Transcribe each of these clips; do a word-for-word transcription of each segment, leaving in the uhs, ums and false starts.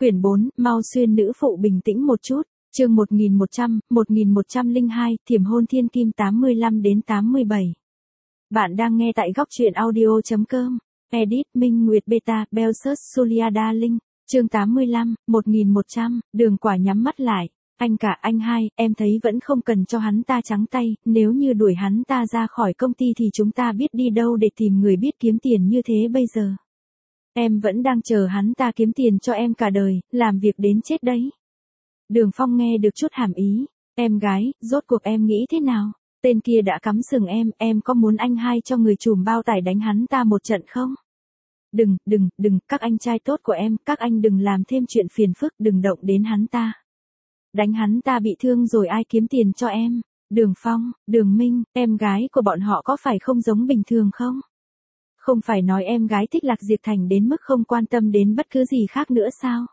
Quyển bốn, mau xuyên nữ phụ bình tĩnh một chút. Chương một nghìn một trăm, một nghìn một trăm lẻ hai, Thiểm hôn thiên kim tám mươi lăm đến tám mươi bảy. Bạn đang nghe tại góc truyện audio chấm com. Edit Minh Nguyệt Beta, Belsus Julia Darling. Chương tám mươi lăm, một nghìn một trăm, Đường Quả nhắm mắt lại. Anh cả, anh hai, em thấy vẫn không cần cho hắn ta trắng tay, nếu như đuổi hắn ta ra khỏi công ty thì chúng ta biết đi đâu để tìm người biết kiếm tiền như thế bây giờ. Em vẫn đang chờ hắn ta kiếm tiền cho em cả đời, làm việc đến chết đấy. Đường Phong nghe được chút hàm ý. Em gái, rốt cuộc em nghĩ thế nào? Tên kia đã cắm sừng em, em có muốn anh hai cho người trùm bao tải đánh hắn ta một trận không? Đừng, đừng, đừng, các anh trai tốt của em, các anh đừng làm thêm chuyện phiền phức, đừng động đến hắn ta. Đánh hắn ta bị thương rồi ai kiếm tiền cho em? Đường Phong, Đường Minh, em gái của bọn họ có phải không giống bình thường không? Không phải nói em gái thích Lạc Diệp Thành đến mức không quan tâm đến bất cứ gì khác nữa sao?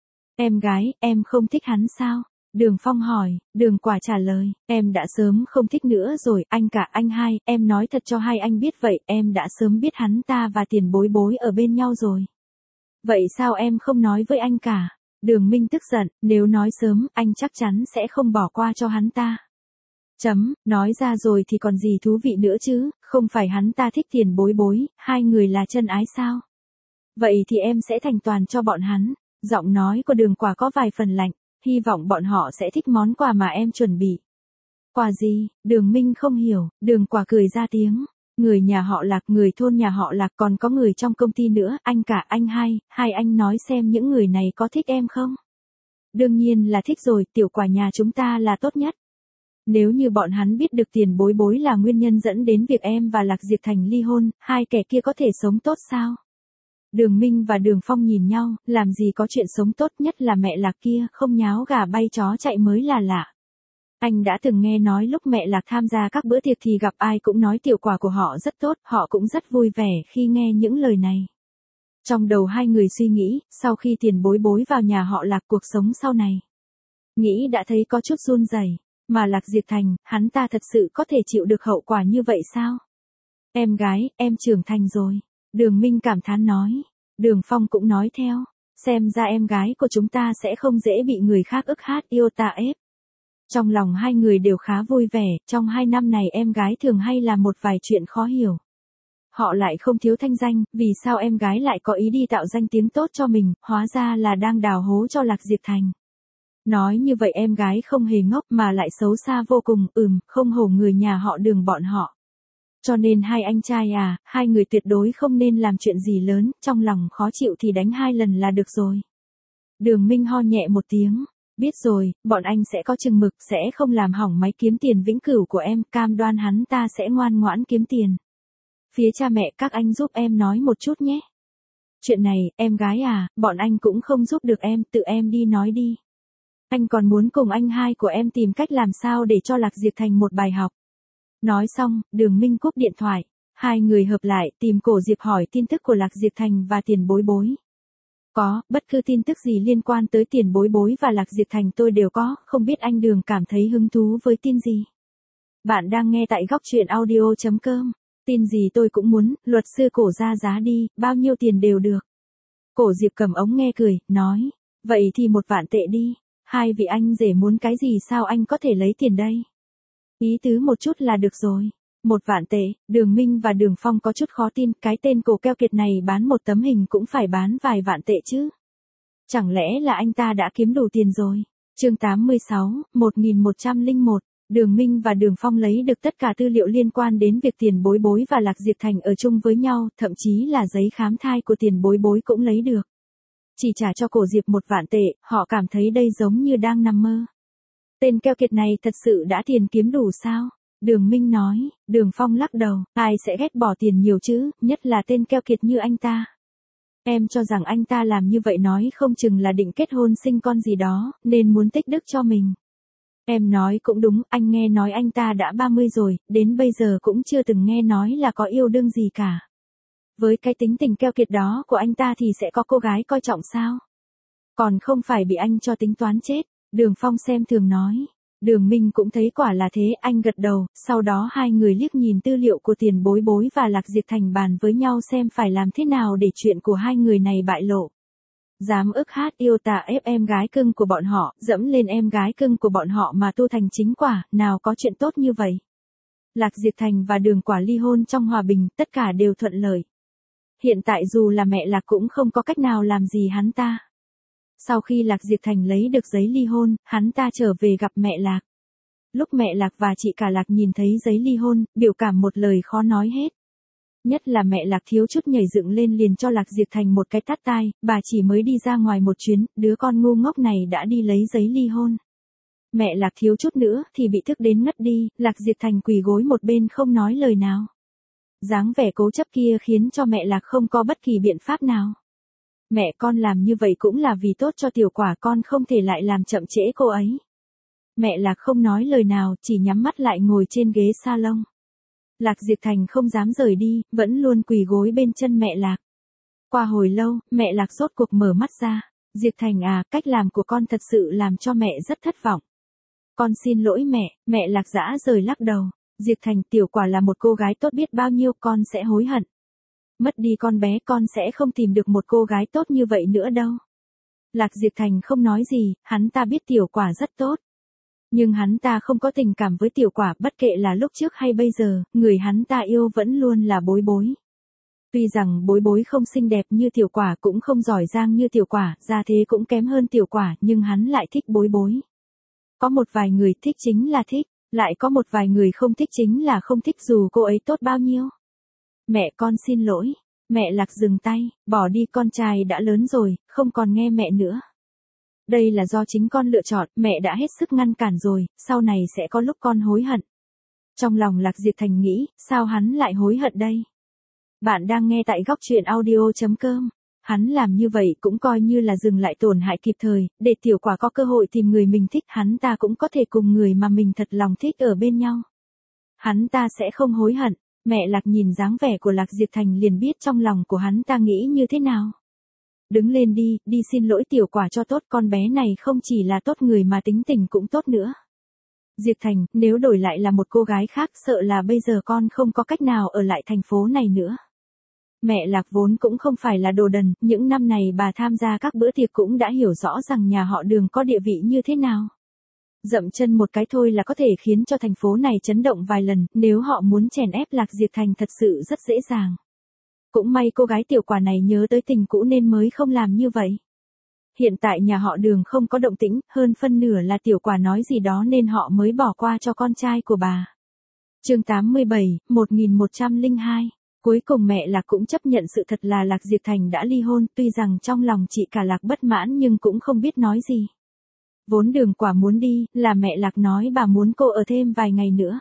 Em gái, em không thích hắn sao? Đường Phong hỏi. Đường Quả trả lời, em đã sớm không thích nữa rồi, anh cả, anh hai, em nói thật cho hai anh biết vậy, em đã sớm biết hắn ta và Tiền Bối Bối ở bên nhau rồi. Vậy sao em không nói với anh cả? Đường Minh tức giận, nếu nói sớm, anh chắc chắn sẽ không bỏ qua cho hắn ta. Chấm, nói ra rồi thì còn gì thú vị nữa chứ, không phải hắn ta thích Tiền Bối Bối, hai người là chân ái sao? Vậy thì em sẽ thành toàn cho bọn hắn. Giọng nói của Đường Quả có vài phần lạnh, hy vọng bọn họ sẽ thích món quà mà em chuẩn bị. Quà gì? Đường Minh không hiểu, Đường Quả cười ra tiếng. Người nhà họ Lạc, người thôn nhà họ Lạc, còn có người trong công ty nữa, anh cả, anh hai, hai anh nói xem những người này có thích em không? Đương nhiên là thích rồi, tiểu Quả nhà chúng ta là tốt nhất. Nếu như bọn hắn biết được Tiền Bối Bối là nguyên nhân dẫn đến việc em và Lạc Diệp Thành ly hôn, hai kẻ kia có thể sống tốt sao? Đường Minh và Đường Phong nhìn nhau, làm gì có chuyện sống tốt, nhất là mẹ Lạc kia, không nháo gà bay chó chạy mới là lạ. Anh đã từng nghe nói lúc mẹ Lạc tham gia các bữa tiệc thì gặp ai cũng nói tiểu Quả của họ rất tốt, họ cũng rất vui vẻ khi nghe những lời này. Trong đầu hai người suy nghĩ, sau khi Tiền Bối Bối vào nhà họ Lạc cuộc sống sau này. Nghĩ đã thấy có chút run rẩy, mà Lạc Diệp Thành, hắn ta thật sự có thể chịu được hậu quả như vậy sao? Em gái, em trưởng thành rồi. Đường Minh cảm thán nói. Đường Phong cũng nói theo. Xem ra em gái của chúng ta sẽ không dễ bị người khác ức hát yêu ta ép. Trong lòng hai người đều khá vui vẻ, trong hai năm này em gái thường hay làm một vài chuyện khó hiểu. Họ lại không thiếu thanh danh, vì sao em gái lại có ý đi tạo danh tiếng tốt cho mình, hóa ra là đang đào hố cho Lạc Diệp Thành. Nói như vậy em gái không hề ngốc mà lại xấu xa vô cùng, ừm, không hổ người nhà họ Đường bọn họ. Cho nên hai anh trai à, hai người tuyệt đối không nên làm chuyện gì lớn, trong lòng khó chịu thì đánh hai lần là được rồi. Đường Minh ho nhẹ một tiếng, biết rồi, bọn anh sẽ có chừng mực, sẽ không làm hỏng máy kiếm tiền vĩnh cửu của em, cam đoan hắn ta sẽ ngoan ngoãn kiếm tiền. Phía cha mẹ các anh giúp em nói một chút nhé. Chuyện này, em gái à, bọn anh cũng không giúp được em, tự em đi nói đi. Anh còn muốn cùng anh hai của em tìm cách làm sao để cho Lạc Diệp Thành một bài học. Nói xong, Đường Minh cúp điện thoại. Hai người hợp lại tìm Cổ Diệp hỏi tin tức của Lạc Diệp Thành và Tiền Bối Bối. Có, bất cứ tin tức gì liên quan tới Tiền Bối Bối và Lạc Diệp Thành tôi đều có, không biết anh Đường cảm thấy hứng thú với tin gì. Bạn đang nghe tại góc truyện audio chấm com. Tin gì tôi cũng muốn, luật sư Cổ ra giá đi, bao nhiêu tiền đều được. Cổ Diệp cầm ống nghe cười, nói, vậy thì một vạn tệ đi. Hai vị anh rể muốn cái gì sao anh có thể lấy tiền đây? Ý tứ một chút là được rồi. Một vạn tệ, Đường Minh và Đường Phong có chút khó tin, cái tên Cổ keo kiệt này bán một tấm hình cũng phải bán vài vạn tệ chứ. Chẳng lẽ là anh ta đã kiếm đủ tiền rồi? Chương tám mươi sáu, một nghìn một trăm lẻ một, Đường Minh và Đường Phong lấy được tất cả tư liệu liên quan đến việc Tiền Bối Bối và Lạc Diệp Thành ở chung với nhau, thậm chí là giấy khám thai của Tiền Bối Bối cũng lấy được. Chỉ trả cho Cổ Diệp một vạn tệ, họ cảm thấy đây giống như đang nằm mơ. Tên keo kiệt này thật sự đã tiền kiếm đủ sao? Đường Minh nói. Đường Phong lắc đầu, ai sẽ ghét bỏ tiền nhiều chứ, nhất là tên keo kiệt như anh ta. Em cho rằng anh ta làm như vậy nói không chừng là định kết hôn sinh con gì đó, nên muốn tích đức cho mình. Em nói cũng đúng, anh nghe nói anh ta đã ba mươi rồi, đến bây giờ cũng chưa từng nghe nói là có yêu đương gì cả. Với cái tính tình keo kiệt đó của anh ta thì sẽ có cô gái coi trọng sao? Còn không phải bị anh cho tính toán chết. Đường Phong xem thường nói. Đường Minh cũng thấy quả là thế, anh gật đầu, sau đó hai người liếc nhìn tư liệu của Tiền Bối Bối và Lạc Diệp Thành bàn với nhau xem phải làm thế nào để chuyện của hai người này bại lộ. Dám ức hát yêu tà ép em gái cưng của bọn họ, dẫm lên em gái cưng của bọn họ mà tu thành chính quả, nào có chuyện tốt như vậy. Lạc Diệp Thành và Đường Quả ly hôn trong hòa bình, tất cả đều thuận lợi. Hiện tại dù là mẹ Lạc cũng không có cách nào làm gì hắn ta. Sau khi Lạc Diệp Thành lấy được giấy ly hôn, hắn ta trở về gặp mẹ Lạc. Lúc mẹ Lạc và chị cả Lạc nhìn thấy giấy ly hôn, biểu cảm một lời khó nói hết. Nhất là mẹ Lạc thiếu chút nhảy dựng lên liền cho Lạc Diệp Thành một cái tát tai, bà chỉ mới đi ra ngoài một chuyến, đứa con ngu ngốc này đã đi lấy giấy ly hôn. Mẹ Lạc thiếu chút nữa thì bị thức đến ngất đi, Lạc Diệp Thành quỳ gối một bên không nói lời nào. Dáng vẻ cố chấp kia khiến cho mẹ Lạc không có bất kỳ biện pháp nào. Mẹ con làm như vậy cũng là vì tốt cho tiểu quả, con không thể lại làm chậm trễ cô ấy. Mẹ Lạc không nói lời nào, chỉ nhắm mắt lại ngồi trên ghế salon. Lạc Diệp Thành không dám rời đi, vẫn luôn quỳ gối bên chân mẹ Lạc. Qua hồi lâu, mẹ Lạc rốt cuộc mở mắt ra. Diệp Thành à, cách làm của con thật sự làm cho mẹ rất thất vọng. Con xin lỗi mẹ, mẹ Lạc dã rời lắc đầu. Diệp Thành, tiểu quả là một cô gái tốt biết bao nhiêu, con sẽ hối hận. Mất đi con bé con sẽ không tìm được một cô gái tốt như vậy nữa đâu. Lạc Diệp Thành không nói gì, hắn ta biết tiểu quả rất tốt. Nhưng hắn ta không có tình cảm với tiểu quả, bất kệ là lúc trước hay bây giờ, người hắn ta yêu vẫn luôn là Bối Bối. Tuy rằng Bối Bối không xinh đẹp như tiểu quả cũng không giỏi giang như tiểu quả, gia thế cũng kém hơn tiểu quả, nhưng hắn lại thích Bối Bối. Có một vài người thích chính là thích, lại có một vài người không thích chính là không thích dù cô ấy tốt bao nhiêu. Mẹ con xin lỗi, mẹ Lạc dừng tay, bỏ đi, con trai đã lớn rồi, không còn nghe mẹ nữa. Đây là do chính con lựa chọn, mẹ đã hết sức ngăn cản rồi, sau này sẽ có lúc con hối hận. Trong lòng Lạc Diệp Thành nghĩ, sao hắn lại hối hận đây? Bạn đang nghe tại góc truyện audio chấm com. Hắn làm như vậy cũng coi như là dừng lại tổn hại kịp thời, để tiểu quả có cơ hội tìm người mình thích, hắn ta cũng có thể cùng người mà mình thật lòng thích ở bên nhau. Hắn ta sẽ không hối hận. Mẹ Lạc nhìn dáng vẻ của Lạc Diệp Thành liền biết trong lòng của hắn ta nghĩ như thế nào. Đứng lên đi, đi xin lỗi tiểu quả cho tốt, con bé này không chỉ là tốt người mà tính tình cũng tốt nữa. Diệp Thành, nếu đổi lại là một cô gái khác sợ là bây giờ con không có cách nào ở lại thành phố này nữa. Mẹ Lạc vốn cũng không phải là đồ đần, những năm này bà tham gia các bữa tiệc cũng đã hiểu rõ rằng nhà họ Đường có địa vị như thế nào. Dậm chân một cái thôi là có thể khiến cho thành phố này chấn động vài lần, nếu họ muốn chèn ép Lạc Diệp Thành thật sự rất dễ dàng. Cũng may cô gái tiểu quả này nhớ tới tình cũ nên mới không làm như vậy. Hiện tại nhà họ Đường không có động tĩnh, hơn phân nửa là tiểu quả nói gì đó nên họ mới bỏ qua cho con trai của bà. Chương tám mươi bảy, một nghìn một trăm lẻ hai. Cuối cùng mẹ Lạc cũng chấp nhận sự thật là Lạc Diệp Thành đã ly hôn, tuy rằng trong lòng chị cả Lạc bất mãn nhưng cũng không biết nói gì. Vốn Đường Quả muốn đi, là mẹ Lạc nói bà muốn cô ở thêm vài ngày nữa.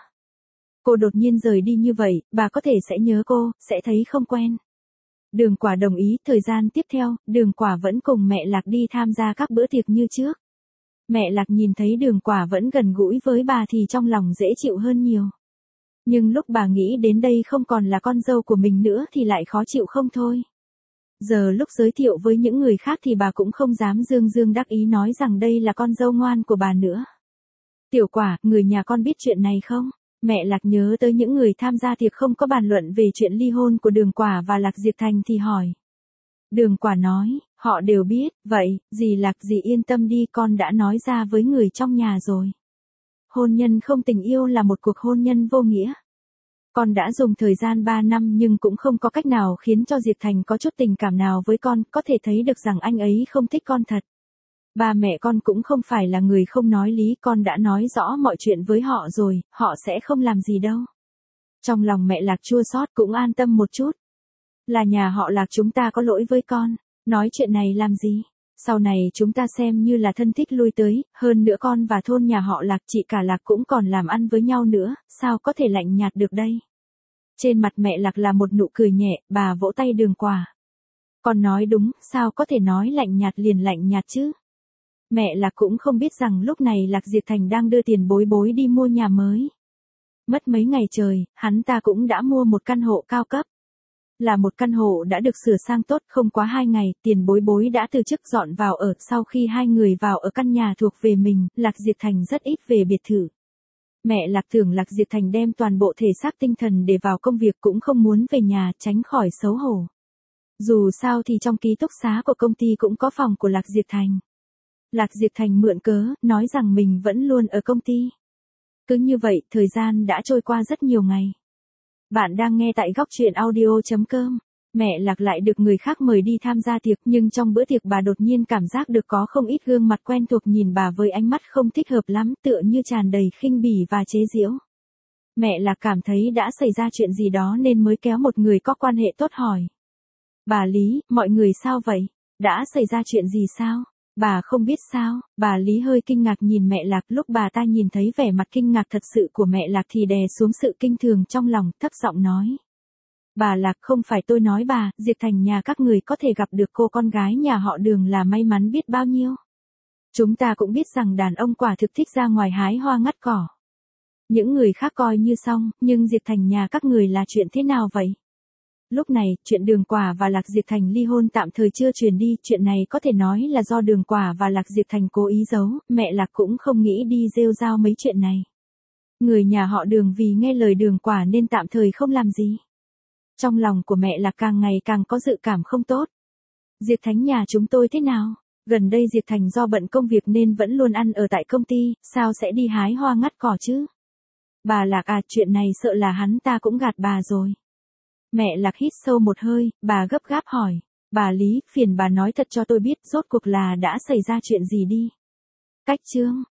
Cô đột nhiên rời đi như vậy, bà có thể sẽ nhớ cô, sẽ thấy không quen. Đường Quả đồng ý, thời gian tiếp theo, Đường Quả vẫn cùng mẹ Lạc đi tham gia các bữa tiệc như trước. Mẹ Lạc nhìn thấy Đường Quả vẫn gần gũi với bà thì trong lòng dễ chịu hơn nhiều. Nhưng lúc bà nghĩ đến đây không còn là con dâu của mình nữa thì lại khó chịu không thôi. Giờ lúc giới thiệu với những người khác thì bà cũng không dám dương dương đắc ý nói rằng đây là con dâu ngoan của bà nữa. Tiểu Quả, người nhà con biết chuyện này không? Mẹ Lạc nhớ tới những người tham gia tiệc không có bàn luận về chuyện ly hôn của Đường Quả và Lạc Diệp Thành thì hỏi. Đường Quả nói, họ đều biết, vậy, dì Lạc dì yên tâm đi, con đã nói ra với người trong nhà rồi. Hôn nhân không tình yêu là một cuộc hôn nhân vô nghĩa. Con đã dùng thời gian ba năm nhưng cũng không có cách nào khiến cho Diệp Thành có chút tình cảm nào với con, có thể thấy được rằng anh ấy không thích con thật. Ba mẹ con cũng không phải là người không nói lý, con đã nói rõ mọi chuyện với họ rồi, họ sẽ không làm gì đâu. Trong lòng mẹ Lạc chua xót cũng an tâm một chút. Là nhà họ Lạc chúng ta có lỗi với con, nói chuyện này làm gì? Sau này chúng ta xem như là thân thích lui tới, hơn nữa con và thôn nhà họ Lạc chị cả Lạc cũng còn làm ăn với nhau nữa, sao có thể lạnh nhạt được đây? Trên mặt mẹ Lạc là một nụ cười nhẹ, bà vỗ tay Đường Quả. Con nói đúng, sao có thể nói lạnh nhạt liền lạnh nhạt chứ? Mẹ Lạc cũng không biết rằng lúc này Lạc Diệp Thành đang đưa tiền Bối Bối đi mua nhà mới. Mất mấy ngày trời, hắn ta cũng đã mua một căn hộ cao cấp. Là một căn hộ đã được sửa sang tốt, không quá hai ngày, tiền Bối Bối đã từ chức dọn vào ở, sau khi hai người vào ở căn nhà thuộc về mình, Lạc Diệp Thành rất ít về biệt thự. Mẹ Lạc tưởng Lạc Diệp Thành đem toàn bộ thể xác tinh thần để vào công việc cũng không muốn về nhà, tránh khỏi xấu hổ. Dù sao thì trong ký túc xá của công ty cũng có phòng của Lạc Diệp Thành. Lạc Diệp Thành mượn cớ, nói rằng mình vẫn luôn ở công ty. Cứ như vậy, thời gian đã trôi qua rất nhiều ngày. Bạn đang nghe tại góc truyện audio chấm com. Mẹ Lạc lại được người khác mời đi tham gia tiệc, nhưng trong bữa tiệc bà đột nhiên cảm giác được có không ít gương mặt quen thuộc nhìn bà với ánh mắt không thích hợp lắm, tựa như tràn đầy khinh bỉ và chế giễu. Mẹ Lạc cảm thấy đã xảy ra chuyện gì đó nên mới kéo một người có quan hệ tốt hỏi. Bà Lý, mọi người sao vậy? Đã xảy ra chuyện gì sao? Bà không biết sao? Bà Lý hơi kinh ngạc nhìn mẹ Lạc, lúc bà ta nhìn thấy vẻ mặt kinh ngạc thật sự của mẹ Lạc thì đè xuống sự kinh thường trong lòng, thấp giọng nói. Bà Lạc, không phải tôi nói bà, Diệp Thành nhà các người có thể gặp được cô con gái nhà họ Đường là may mắn biết bao nhiêu. Chúng ta cũng biết rằng đàn ông quả thực thích ra ngoài hái hoa ngắt cỏ. Những người khác coi như xong, nhưng Diệp Thành nhà các người là chuyện thế nào vậy? Lúc này, chuyện Đường Quả và Lạc Diệp Thành ly hôn tạm thời chưa truyền đi, chuyện này có thể nói là do Đường Quả và Lạc Diệp Thành cố ý giấu, mẹ Lạc cũng không nghĩ đi rêu rao mấy chuyện này. Người nhà họ Đường vì nghe lời Đường Quả nên tạm thời không làm gì. Trong lòng của mẹ Lạc càng ngày càng có dự cảm không tốt. Diệp Thánh nhà chúng tôi thế nào? Gần đây Diệp Thành do bận công việc nên vẫn luôn ăn ở tại công ty, sao sẽ đi hái hoa ngắt cỏ chứ? Bà Lạc à, chuyện này sợ là hắn ta cũng gạt bà rồi. Mẹ Lạc hít sâu một hơi, bà gấp gáp hỏi. Bà Lý, phiền bà nói thật cho tôi biết rốt cuộc là đã xảy ra chuyện gì đi. Cách chương.